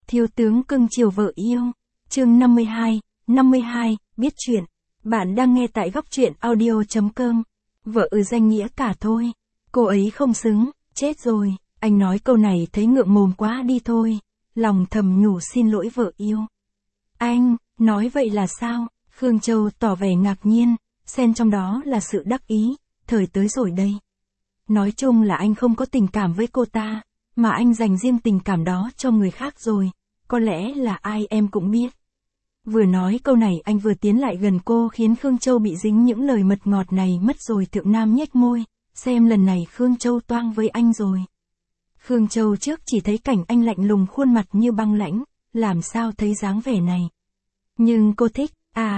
Thiếu tướng cưng chiều vợ yêu. Chương 52, biết chuyện. Bạn đang nghe tại góc truyện audio.com. Vợ danh nghĩa cả thôi. Cô ấy không xứng, chết rồi. Anh nói câu này thấy ngượng mồm quá đi thôi. Lòng thầm nhủ xin lỗi vợ yêu. Anh, nói vậy là sao? Khương Châu tỏ vẻ ngạc nhiên, xen trong đó là sự đắc ý. Thời tới rồi đây. Nói chung là anh không có tình cảm với cô ta, mà anh dành riêng tình cảm đó cho người khác rồi. Có lẽ là ai em cũng biết. Vừa nói câu này anh vừa tiến lại gần cô khiến Khương Châu bị dính những lời mật ngọt này mất rồi. Thượng Nam nhếch môi, xem lần này Khương Châu toang với anh rồi. Khương Châu trước chỉ thấy cảnh anh lạnh lùng khuôn mặt như băng lãnh, làm sao thấy dáng vẻ này. Nhưng cô thích,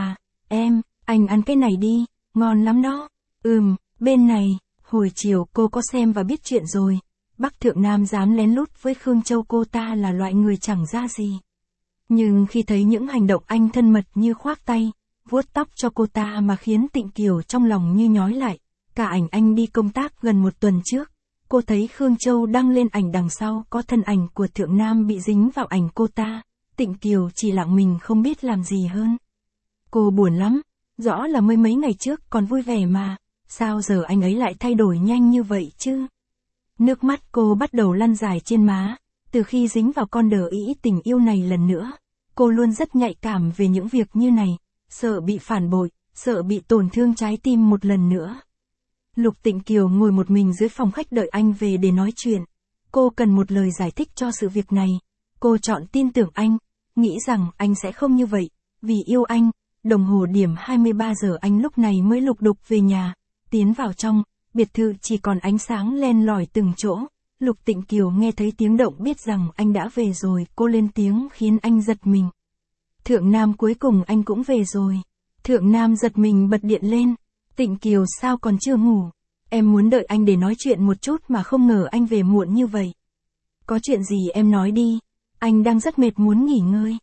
anh ăn cái này đi, ngon lắm đó. Bên này, hồi chiều cô có xem và biết chuyện rồi. Bác Thượng Nam dám lén lút với Khương Châu, cô ta là loại người chẳng ra gì. Nhưng khi thấy những hành động anh thân mật như khoác tay, vuốt tóc cho cô ta mà khiến Tịnh Kiều trong lòng như nhói lại. Cả ảnh anh đi công tác gần một tuần trước, cô thấy Khương Châu đăng lên ảnh đằng sau có thân ảnh của Thượng Nam bị dính vào ảnh cô ta. Tịnh Kiều chỉ lặng mình không biết làm gì hơn. Cô buồn lắm, rõ là mấy ngày trước còn vui vẻ mà, sao giờ anh ấy lại thay đổi nhanh như vậy chứ? Nước mắt cô bắt đầu lăn dài trên má, từ khi dính vào con đờ ĩ tình yêu này lần nữa. Cô luôn rất nhạy cảm về những việc như này, sợ bị phản bội, sợ bị tổn thương trái tim một lần nữa. Lục Tịnh Kiều ngồi một mình dưới phòng khách đợi anh về để nói chuyện. Cô cần một lời giải thích cho sự việc này. Cô chọn tin tưởng anh, nghĩ rằng anh sẽ không như vậy. Vì yêu anh, đồng hồ điểm 23 giờ anh lúc này mới lục đục về nhà. Tiến vào trong, biệt thự chỉ còn ánh sáng len lỏi từng chỗ. Lục Tịnh Kiều nghe thấy tiếng động biết rằng anh đã về rồi. Cô lên tiếng khiến anh giật mình. Thượng Nam, cuối cùng anh cũng về rồi. Thượng Nam giật mình bật điện lên. Tịnh Kiều, sao còn chưa ngủ? Em muốn đợi anh để nói chuyện một chút mà không ngờ anh về muộn như vậy. Có chuyện gì em nói đi. Anh đang rất mệt muốn nghỉ ngơi.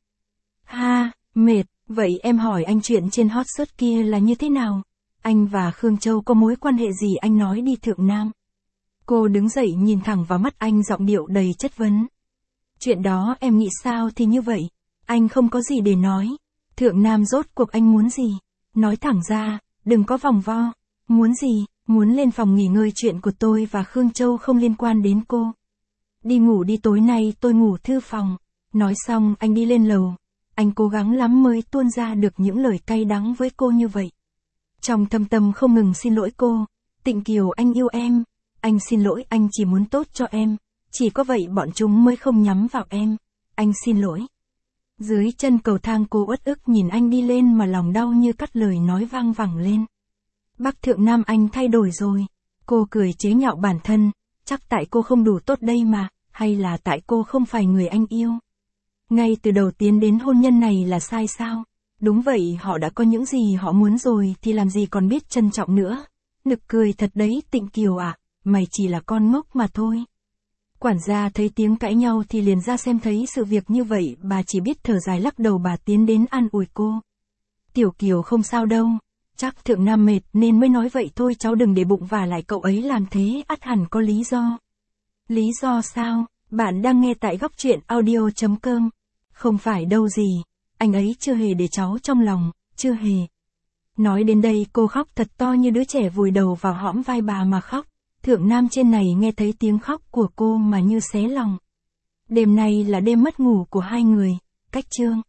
Mệt, vậy em hỏi anh chuyện trên hot search kia là như thế nào? Anh và Khương Châu có mối quan hệ gì, anh nói đi Thượng Nam. Cô đứng dậy nhìn thẳng vào mắt anh, giọng điệu đầy chất vấn. Chuyện đó em nghĩ sao thì như vậy. Anh không có gì để nói. Thượng Nam, rốt cuộc anh muốn gì? Nói thẳng ra, đừng có vòng vo. Muốn gì? Muốn lên phòng nghỉ ngơi, chuyện của tôi và Khương Châu không liên quan đến cô. Đi ngủ đi, tối nay tôi ngủ thư phòng. Nói xong anh đi lên lầu. Anh cố gắng lắm mới tuôn ra được những lời cay đắng với cô như vậy. Trong thâm tâm không ngừng xin lỗi cô. Tịnh Kiều, anh yêu em. Anh xin lỗi, anh chỉ muốn tốt cho em. Chỉ có vậy bọn chúng mới không nhắm vào em. Anh xin lỗi. Dưới chân cầu thang cô uất ức nhìn anh đi lên mà lòng đau như cắt lời nói vang vẳng lên. Bác Thượng Nam, anh thay đổi rồi. Cô cười chế nhạo bản thân. Chắc tại cô không đủ tốt đây mà, hay là tại cô không phải người anh yêu? Ngay từ đầu tiến đến hôn nhân này là sai sao? Đúng vậy, họ đã có những gì họ muốn rồi thì làm gì còn biết trân trọng nữa. Nực cười thật đấy Tịnh Kiều ạ, mày chỉ là con ngốc mà thôi. Quản gia thấy tiếng cãi nhau thì liền ra xem thấy sự việc như vậy, bà chỉ biết thở dài lắc đầu. Bà tiến đến an ủi cô. Tiểu Kiều không sao đâu, chắc Thượng Nam mệt nên mới nói vậy thôi, cháu đừng để bụng, và lại cậu ấy làm thế ắt hẳn có lý do. Lý do sao? Bạn đang nghe tại góc truyện audio.com. Không phải đâu gì, anh ấy chưa hề để cháu trong lòng, chưa hề. Nói đến đây cô khóc thật to như đứa trẻ, vùi đầu vào hõm vai bà mà khóc. Thượng Nam trên này nghe thấy tiếng khóc của cô mà như xé lòng. Đêm nay là đêm mất ngủ của hai người. Cách chương.